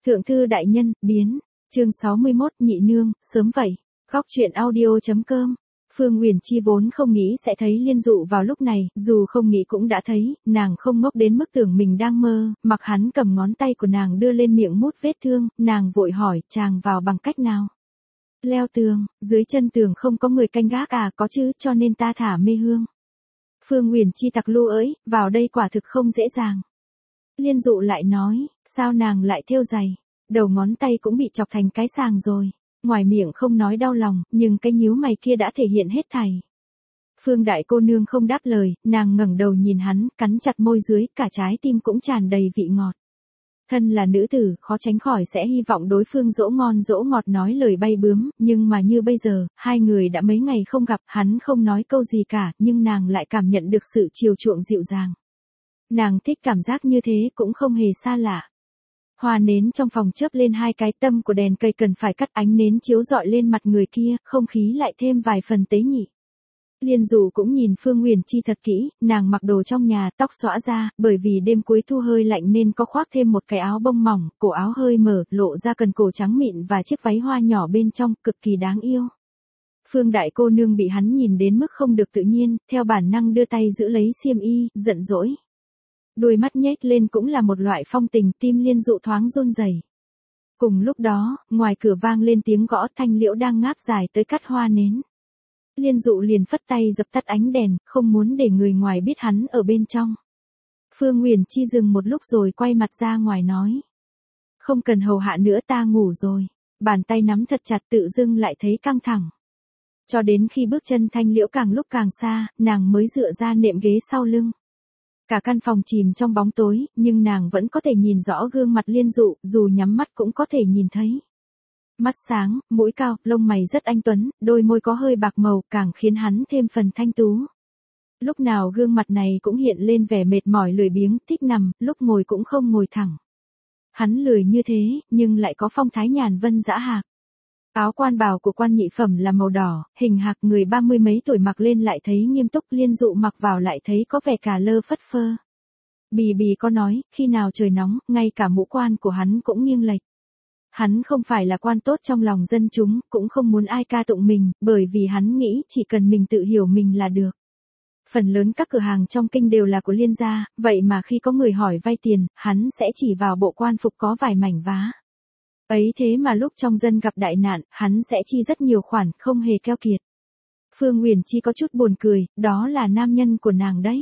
Thượng thư đại nhân, biến. Chương 61, nhị nương, sớm vậy. Góc truyện audio.com. Phương Nguyền Chi vốn không nghĩ sẽ thấy Liên Dụ vào lúc này, dù không nghĩ cũng đã thấy, nàng không ngốc đến mức tưởng mình đang mơ, mặc hắn cầm ngón tay của nàng đưa lên miệng mút vết thương, nàng vội hỏi, chàng vào bằng cách nào? Leo tường, dưới chân tường không có người canh gác à, có chứ, cho nên ta thả mê hương. Phương Nguyền Chi tặc lu ới, vào đây quả thực không dễ dàng. Liên Dụ lại nói, sao nàng lại thêu giày, đầu ngón tay cũng bị chọc thành cái sàng rồi. Ngoài miệng không nói đau lòng, nhưng cái nhíu mày kia đã thể hiện hết thảy. Phương đại cô nương không đáp lời, nàng ngẩng đầu nhìn hắn, cắn chặt môi dưới, cả trái tim cũng tràn đầy vị ngọt. Thân là nữ tử, khó tránh khỏi sẽ hy vọng đối phương dỗ ngon dỗ ngọt nói lời bay bướm, nhưng mà như bây giờ, hai người đã mấy ngày không gặp, hắn không nói câu gì cả, nhưng nàng lại cảm nhận được sự chiều chuộng dịu dàng. Nàng thích cảm giác như thế cũng không hề xa lạ. Hoa nến trong phòng chớp lên hai cái, tâm của đèn cây cần phải cắt, ánh nến chiếu rọi lên mặt người kia, không khí lại thêm vài phần tế nhị. Liên Dụ cũng nhìn Phương Nguyền Chi thật kỹ, nàng mặc đồ trong nhà, tóc xõa ra, bởi vì đêm cuối thu hơi lạnh nên có khoác thêm một cái áo bông mỏng, cổ áo hơi mở, lộ ra cần cổ trắng mịn và chiếc váy hoa nhỏ bên trong, cực kỳ đáng yêu. Phương đại cô nương bị hắn nhìn đến mức không được tự nhiên, theo bản năng đưa tay giữ lấy xiêm y, giận dỗi. Đôi mắt nhếch lên cũng là một loại phong tình, tim Liên Dụ thoáng run rẩy. Cùng lúc đó, ngoài cửa vang lên tiếng gõ, Thanh Liễu đang ngáp dài tới cắt hoa nến. Liên Dụ liền phất tay dập tắt ánh đèn, không muốn để người ngoài biết hắn ở bên trong. Phương Nguyền Chi dừng một lúc rồi quay mặt ra ngoài nói. Không cần hầu hạ nữa, ta ngủ rồi. Bàn tay nắm thật chặt, tự dưng lại thấy căng thẳng. Cho đến khi bước chân Thanh Liễu càng lúc càng xa, nàng mới dựa ra nệm ghế sau lưng. Cả căn phòng chìm trong bóng tối, nhưng nàng vẫn có thể nhìn rõ gương mặt Liên Dụ, dù nhắm mắt cũng có thể nhìn thấy. Mắt sáng, mũi cao, lông mày rất anh tuấn, đôi môi có hơi bạc màu, càng khiến hắn thêm phần thanh tú. Lúc nào gương mặt này cũng hiện lên vẻ mệt mỏi lười biếng, thích nằm, lúc ngồi cũng không ngồi thẳng. Hắn lười như thế, nhưng lại có phong thái nhàn vân dã hạc. Áo quan bào của quan nhị phẩm là màu đỏ, hình hạc, người 30 mấy tuổi mặc lên lại thấy nghiêm túc, Liên Dụ mặc vào lại thấy có vẻ cả lơ phất phơ. Bì bì có nói, khi nào trời nóng, ngay cả mũ quan của hắn cũng nghiêng lệch. Hắn không phải là quan tốt trong lòng dân chúng, cũng không muốn ai ca tụng mình, bởi vì hắn nghĩ chỉ cần mình tự hiểu mình là được. Phần lớn các cửa hàng trong kinh đều là của Liên gia, vậy mà khi có người hỏi vay tiền, hắn sẽ chỉ vào bộ quan phục có vài mảnh vá. Ấy thế mà lúc trong dân gặp đại nạn, hắn sẽ chi rất nhiều khoản, không hề keo kiệt. Phương Nguyền Chi có chút buồn cười, đó là nam nhân của nàng đấy.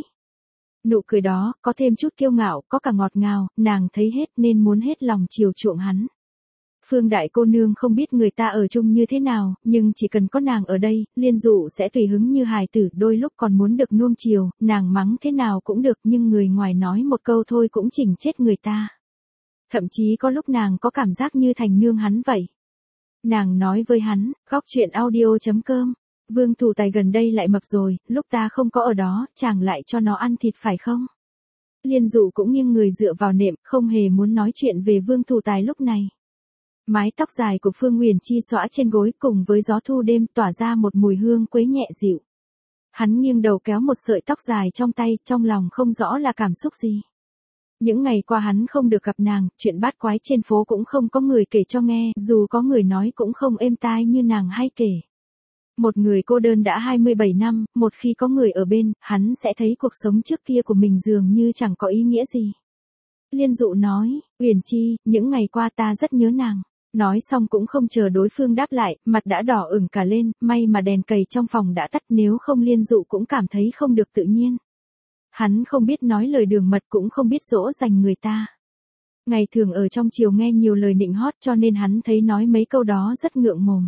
Nụ cười đó, có thêm chút kiêu ngạo, có cả ngọt ngào, nàng thấy hết nên muốn hết lòng chiều chuộng hắn. Phương đại cô nương không biết người ta ở chung như thế nào, nhưng chỉ cần có nàng ở đây, Liên Dụ sẽ tùy hứng như hài tử, đôi lúc còn muốn được nuông chiều, nàng mắng thế nào cũng được, nhưng người ngoài nói một câu thôi cũng chỉnh chết người ta. Thậm chí có lúc nàng có cảm giác như thành nương hắn vậy. Nàng nói với hắn, góc truyện audio.com, Vương Thủ Tài gần đây lại mập rồi, lúc ta không có ở đó, chàng lại cho nó ăn thịt phải không? Liên Dụ cũng nghiêng người dựa vào nệm, không hề muốn nói chuyện về Vương Thủ Tài lúc này. Mái tóc dài của Phương Nguyền Chi xõa trên gối cùng với gió thu đêm tỏa ra một mùi hương quế nhẹ dịu. Hắn nghiêng đầu kéo một sợi tóc dài trong tay, trong lòng không rõ là cảm xúc gì. Những ngày qua hắn không được gặp nàng, chuyện bát quái trên phố cũng không có người kể cho nghe, dù có người nói cũng không êm tai như nàng hay kể. Một người cô đơn đã 27 năm, một khi có người ở bên, hắn sẽ thấy cuộc sống trước kia của mình dường như chẳng có ý nghĩa gì. Liên Dụ nói, Uyển Chi, những ngày qua ta rất nhớ nàng. Nói xong cũng không chờ đối phương đáp lại, mặt đã đỏ ửng cả lên, may mà đèn cầy trong phòng đã tắt, nếu không Liên Dụ cũng cảm thấy không được tự nhiên. Hắn không biết nói lời đường mật, cũng không biết dỗ dành người ta. Ngày thường ở trong triều nghe nhiều lời nịnh hót, cho nên hắn thấy nói mấy câu đó rất ngượng mồm.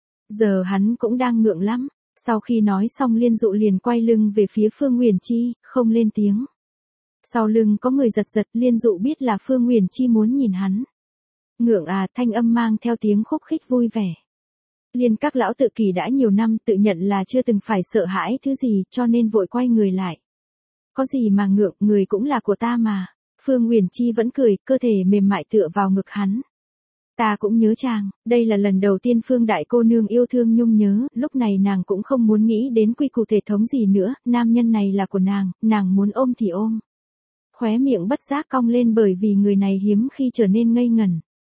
Giờ hắn cũng đang ngượng lắm. Sau khi nói xong Liên Dụ liền quay lưng về phía Phương Nguyền Chi, không lên tiếng. Sau lưng có người giật giật, Liên Dụ biết là Phương Nguyền Chi muốn nhìn hắn. Ngượng à, thanh âm mang theo tiếng khúc khích vui vẻ. Liên các lão tự kỷ đã nhiều năm, tự nhận là chưa từng phải sợ hãi thứ gì, cho nên vội quay người lại. Có gì mà ngượng, người cũng là của ta mà. Phương Nguyền Chi vẫn cười, cơ thể mềm mại tựa vào ngực hắn. Ta cũng nhớ chàng, đây là lần đầu tiên Phương đại cô nương yêu thương nhung nhớ, lúc này nàng cũng không muốn nghĩ đến quy củ thể thống gì nữa, nam nhân này là của nàng muốn ôm thì ôm. Khóe miệng bất giác cong lên bởi vì người này hiếm khi trở nên ngây ngẩn.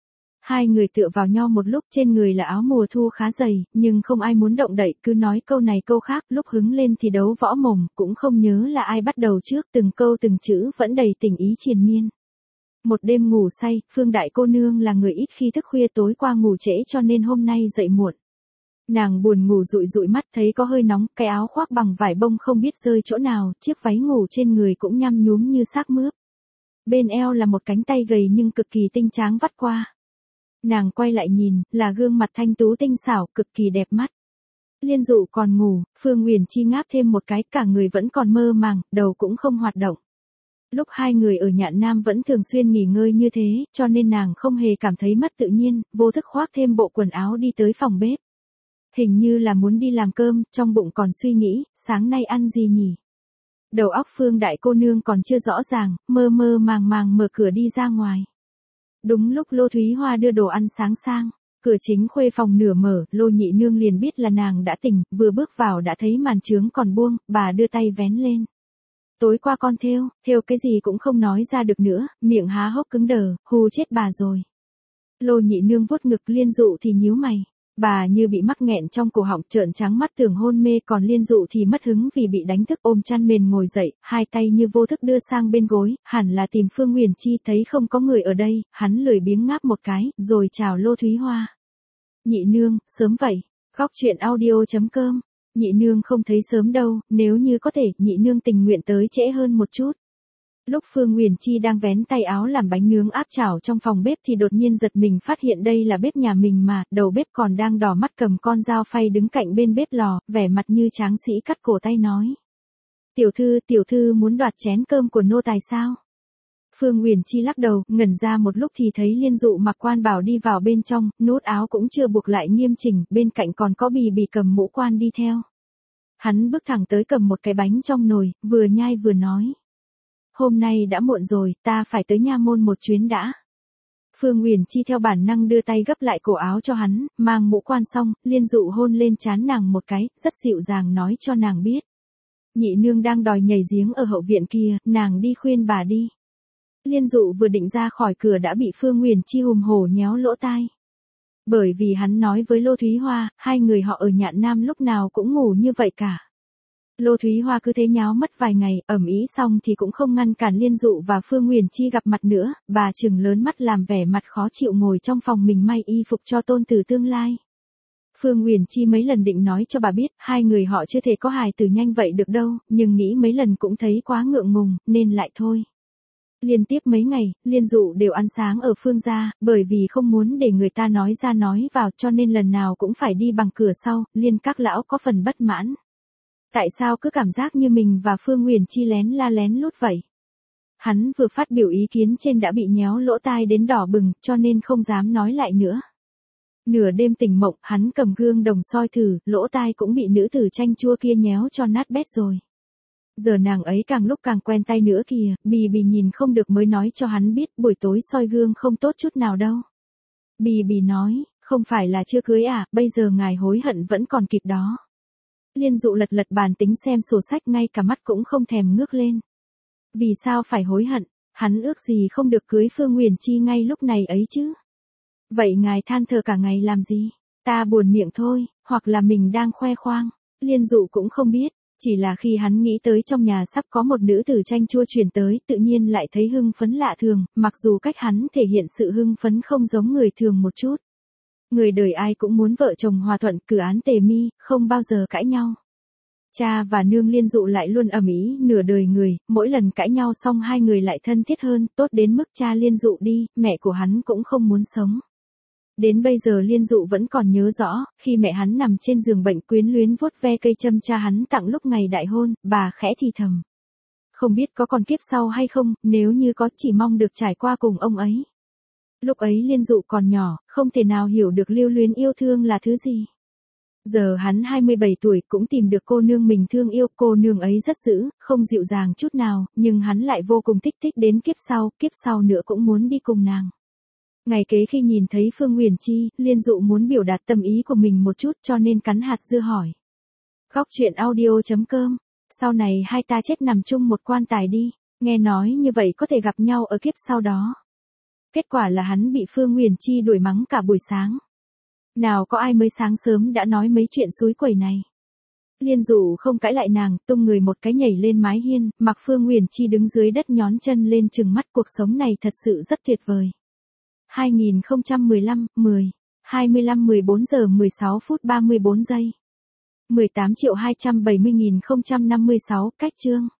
Hai người tựa vào nhau một lúc, trên người là áo mùa thu khá dày, nhưng không ai muốn động đậy, cứ nói câu này câu khác, lúc hứng lên thì đấu võ mồm, cũng không nhớ là ai bắt đầu trước, từng câu từng chữ vẫn đầy tình ý triền miên. Một đêm ngủ say, Phương đại cô nương là người ít khi thức khuya, tối qua ngủ trễ cho nên hôm nay dậy muộn. Nàng buồn ngủ dụi dụi mắt, thấy có hơi nóng, cái áo khoác bằng vải bông không biết rơi chỗ nào, chiếc váy ngủ trên người cũng nhăm nhúm như xác mướp. Bên eo là một cánh tay gầy nhưng cực kỳ tinh tráng vắt qua. Nàng quay lại nhìn, là gương mặt thanh tú tinh xảo, cực kỳ đẹp mắt. Liên Dụ còn ngủ, Phương Uyển Chi ngáp thêm một cái, cả người vẫn còn mơ màng, đầu cũng không hoạt động. Lúc hai người ở Nhạn Nam vẫn thường xuyên nghỉ ngơi như thế, cho nên nàng không hề cảm thấy mất tự nhiên, vô thức khoác thêm bộ quần áo đi tới phòng bếp. Hình như là muốn đi làm cơm, trong bụng còn suy nghĩ, sáng nay ăn gì nhỉ? Đầu óc Phương đại cô nương còn chưa rõ ràng, mơ mơ màng màng mở cửa đi ra ngoài. Đúng lúc Lô Thúy Hoa đưa đồ ăn sáng sang, cửa chính khuê phòng nửa mở, Lô nhị nương liền biết là nàng đã tỉnh, vừa bước vào đã thấy màn trướng còn buông, bà đưa tay vén lên. Tối qua con thêu cái gì cũng không nói ra được nữa, miệng há hốc cứng đờ, hù chết bà rồi. Lô nhị nương vuốt ngực, Liên Dụ thì nhíu mày. Bà như bị mắc nghẹn trong cổ họng, trợn trắng mắt tưởng hôn mê, còn Liên Dụ thì mất hứng vì bị đánh thức, ôm chăn mền ngồi dậy, hai tay như vô thức đưa sang bên gối, hẳn là tìm Phương Uyển Chi, thấy không có người ở đây, hắn lười biếng ngáp một cái, rồi chào Lô Thúy Hoa. Nhị nương, sớm vậy. Góc truyện audio.com. Nhị nương không thấy sớm đâu, nếu như có thể, nhị nương tình nguyện tới trễ hơn một chút. Lúc Phương Uyển Chi đang vén tay áo làm bánh nướng áp chảo trong phòng bếp thì đột nhiên giật mình phát hiện đây là bếp nhà mình mà, đầu bếp còn đang đỏ mắt cầm con dao phay đứng cạnh bên bếp lò, vẻ mặt như tráng sĩ cắt cổ tay nói. Tiểu thư muốn đoạt chén cơm của nô tài sao? Phương Uyển Chi lắc đầu, ngẩn ra một lúc thì thấy Liên Dụ mặc quan bảo đi vào bên trong, nút áo cũng chưa buộc lại nghiêm chỉnh, bên cạnh còn có Bì Bì cầm mũ quan đi theo. Hắn bước thẳng tới cầm một cái bánh trong nồi, vừa nhai vừa nói. Hôm nay đã muộn rồi, ta phải tới nha môn một chuyến đã. Phương Uyển Chi theo bản năng đưa tay gấp lại cổ áo cho hắn, mang mũ quan xong, Liên Dụ hôn lên trán nàng một cái, rất dịu dàng nói cho nàng biết. Nhị nương đang đòi nhảy giếng ở hậu viện kia, nàng đi khuyên bà đi. Liên Dụ vừa định ra khỏi cửa đã bị Phương Uyển Chi hùng hổ nhéo lỗ tai. Bởi vì hắn nói với Lô Thúy Hoa, hai người họ ở Nhạn Nam lúc nào cũng ngủ như vậy cả. Lô Thúy Hoa cứ thế nháo mất vài ngày, ầm ĩ xong thì cũng không ngăn cản Liên Dụ và Phương Uyển Chi gặp mặt nữa, bà trừng lớn mắt làm vẻ mặt khó chịu ngồi trong phòng mình may y phục cho tôn tử tương lai. Phương Uyển Chi mấy lần định nói cho bà biết, hai người họ chưa thể có hài tử nhanh vậy được đâu, nhưng nghĩ mấy lần cũng thấy quá ngượng ngùng, nên lại thôi. Liên tiếp mấy ngày, Liên Dụ đều ăn sáng ở Phương gia, bởi vì không muốn để người ta nói ra nói vào cho nên lần nào cũng phải đi bằng cửa sau, Liên các lão có phần bất mãn. Tại sao cứ cảm giác như mình và Phương Uyển Chi lén la lén lút vậy? Hắn vừa phát biểu ý kiến trên đã bị nhéo lỗ tai đến đỏ bừng, cho nên không dám nói lại nữa. Nửa đêm tỉnh mộng, hắn cầm gương đồng soi thử, lỗ tai cũng bị nữ tử chanh chua kia nhéo cho nát bét rồi. Giờ nàng ấy càng lúc càng quen tay nữa kìa, Bì Bì nhìn không được mới nói cho hắn biết buổi tối soi gương không tốt chút nào đâu. Bì Bì nói, không phải là chưa cưới à, bây giờ ngài hối hận vẫn còn kịp đó. Liên Dụ lật lật bàn tính xem sổ sách, ngay cả mắt cũng không thèm ngước lên. Vì sao phải hối hận, hắn ước gì không được cưới Phương Uyển Chi ngay lúc này ấy chứ. Vậy ngài than thở cả ngày làm gì, ta buồn miệng thôi, hoặc là mình đang khoe khoang. Liên Dụ cũng không biết, chỉ là khi hắn nghĩ tới trong nhà sắp có một nữ tử chanh chua chuyển tới, tự nhiên lại thấy hưng phấn lạ thường, mặc dù cách hắn thể hiện sự hưng phấn không giống người thường một chút. Người đời ai cũng muốn vợ chồng hòa thuận, cử án tề mi, không bao giờ cãi nhau. Cha và nương Liên Dụ lại luôn ầm ĩ nửa đời người, mỗi lần cãi nhau xong hai người lại thân thiết hơn, tốt đến mức cha Liên Dụ đi, mẹ của hắn cũng không muốn sống. Đến bây giờ Liên Dụ vẫn còn nhớ rõ, khi mẹ hắn nằm trên giường bệnh quyến luyến vuốt ve cây châm cha hắn tặng lúc ngày đại hôn, bà khẽ thì thầm. Không biết có còn kiếp sau hay không, nếu như có chỉ mong được trải qua cùng ông ấy. Lúc ấy Liên Dụ còn nhỏ, không thể nào hiểu được lưu luyến yêu thương là thứ gì. Giờ hắn 27 tuổi cũng tìm được cô nương mình thương yêu, cô nương ấy rất dữ, không dịu dàng chút nào, nhưng hắn lại vô cùng thích đến kiếp sau nữa cũng muốn đi cùng nàng. Ngày kế khi nhìn thấy Phương Uyển Chi, Liên Dụ muốn biểu đạt tâm ý của mình một chút cho nên cắn hạt dưa hỏi. Góc truyện audio.com, sau này hai ta chết nằm chung một quan tài đi, nghe nói như vậy có thể gặp nhau ở kiếp sau đó. Kết quả là hắn bị Phương Nguyền Chi đuổi mắng cả buổi sáng. Nào có ai mới sáng sớm đã nói mấy chuyện xúi quẩy này. Liên Dụ không cãi lại nàng, tung người một cái nhảy lên mái hiên, mặc Phương Nguyền Chi đứng dưới đất nhón chân lên trừng mắt, cuộc sống này thật sự rất tuyệt vời. 2015, 10, 25 14 giờ 16 phút 34 giây. 18.270.056 cách chương.